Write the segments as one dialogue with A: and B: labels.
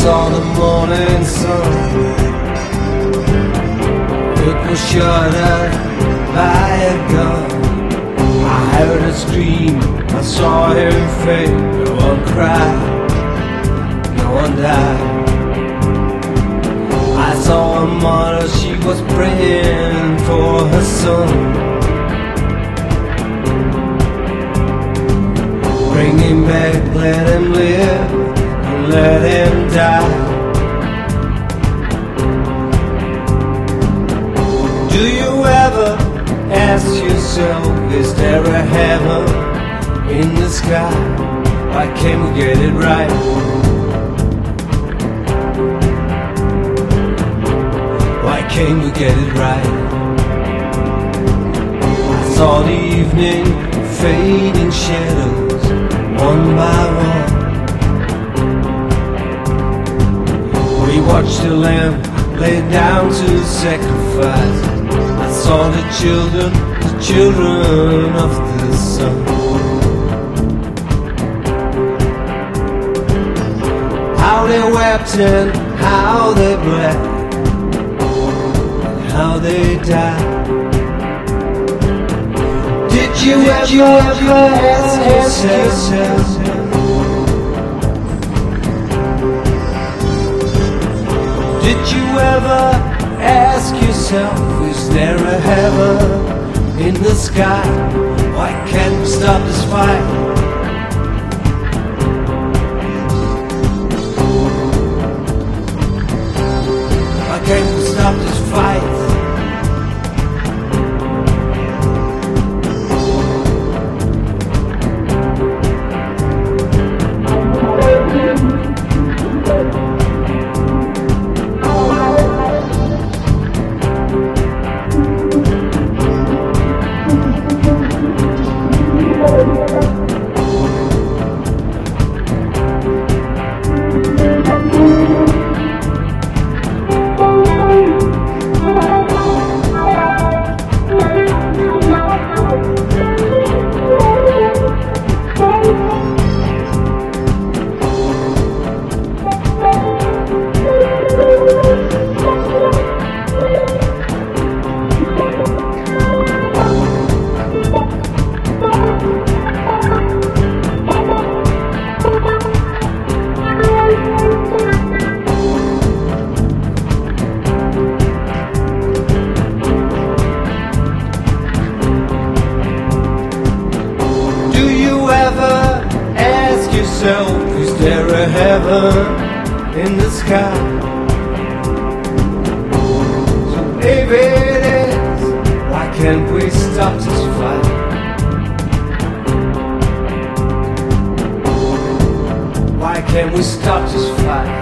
A: saw the morning sun. It was shot at by a gun. I heard her scream, I saw him fade. No one cried, no one died. I saw a mother, she was praying for her son. Bring him back, let him live, and let him die. Do you ever ask yourself, is there a heaven in the sky? Why can't we get it right? Why can't we get it right? I saw the evening fade in shadows, one by one. We watched the lamb laid down to sacrifice. I saw the children of the sun. How they wept and how they bled, how they died. Did you ever ask yourself, did you ever ask yourself, is there a heaven in the sky? Why can't we stop this fight? Why can't we stop this fight? Is there a heaven in the sky? So if it is, why can't we stop this fight? Why can't we stop this fight?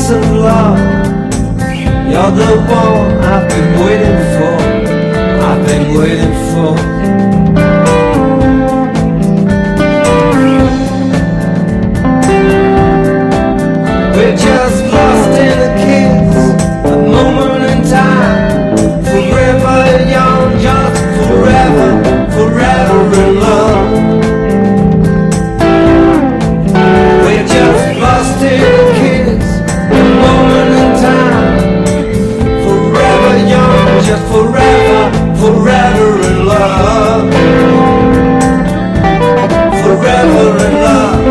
A: kiss of love. You're the one I've been waiting for. I've been waiting for. We're just lost in a kiss, a moment in time. Forever young, just forever, forever in love. We're just lost in a kiss, a moment in time. Forever young, just forever, forever in love. Forever in love.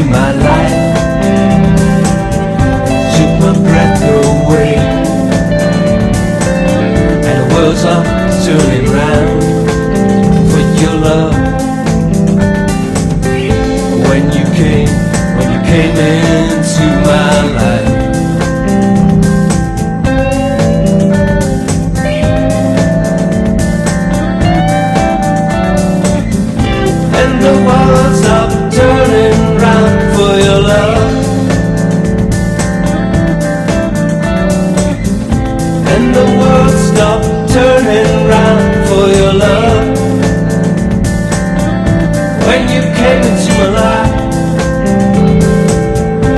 A: my life, took my breath away, and the world's up turning round for your love. When you came into my life, and the world's up turning round for your love, and the world stopped turning round for your love. When you came into my life,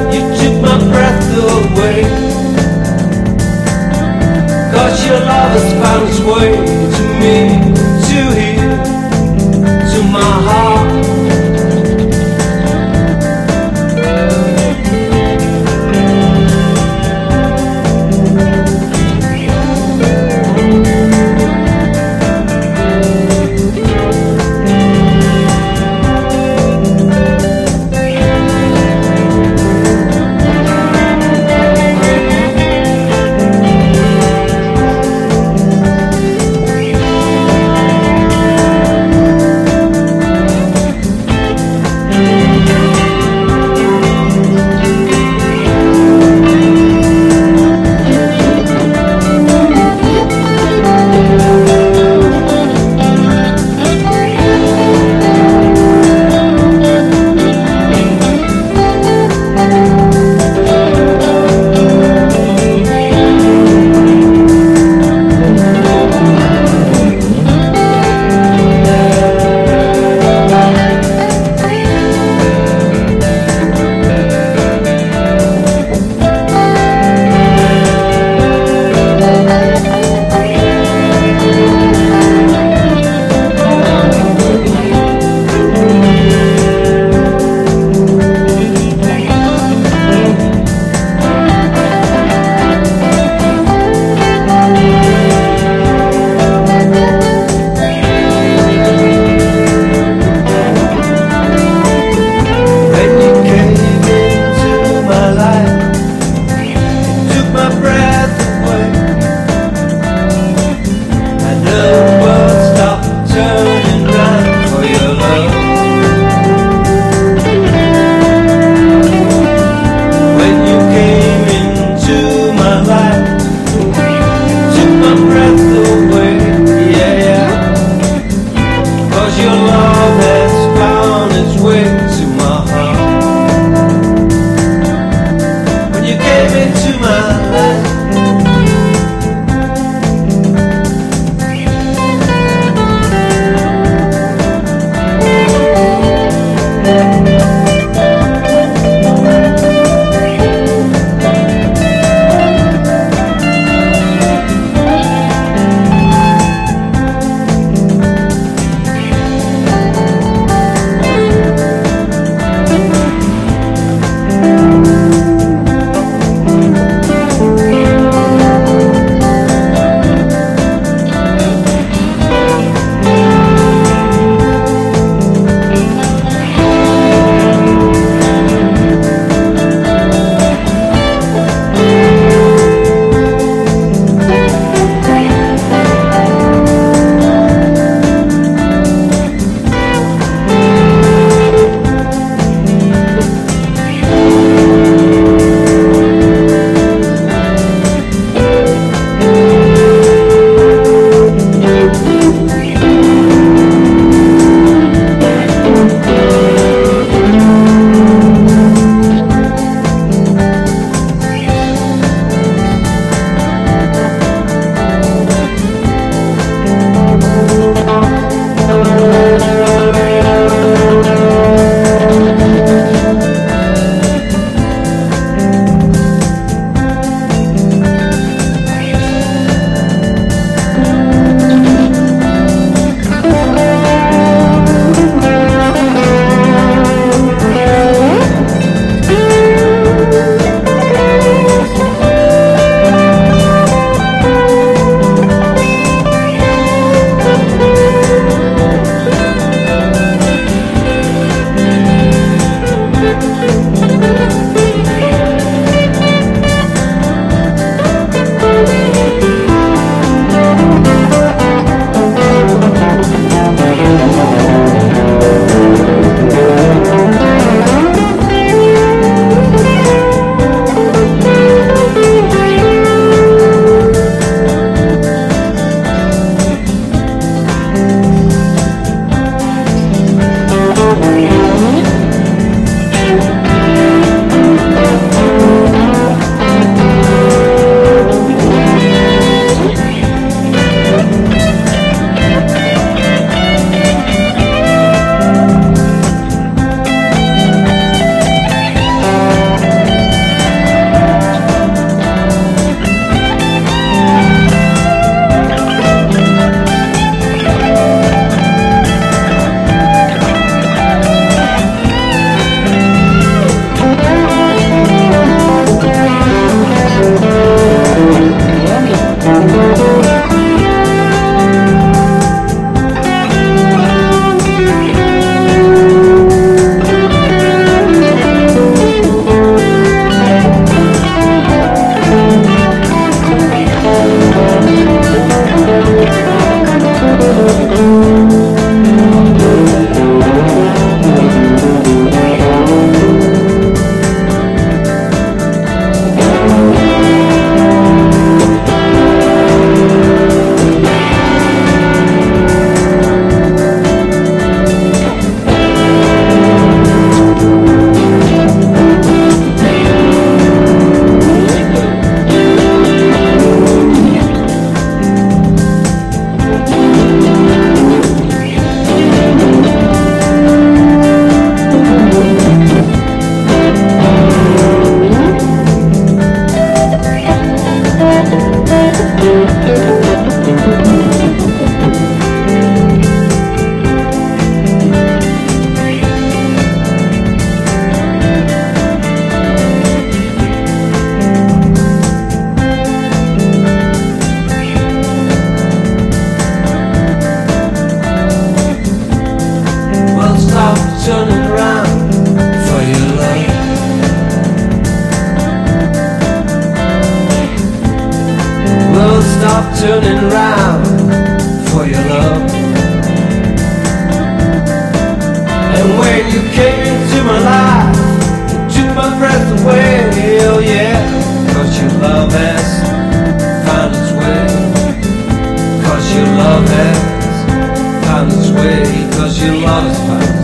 A: breath away, oh yeah. Cause your love has found its way. Cause your love has found its way. Cause your love has found its way.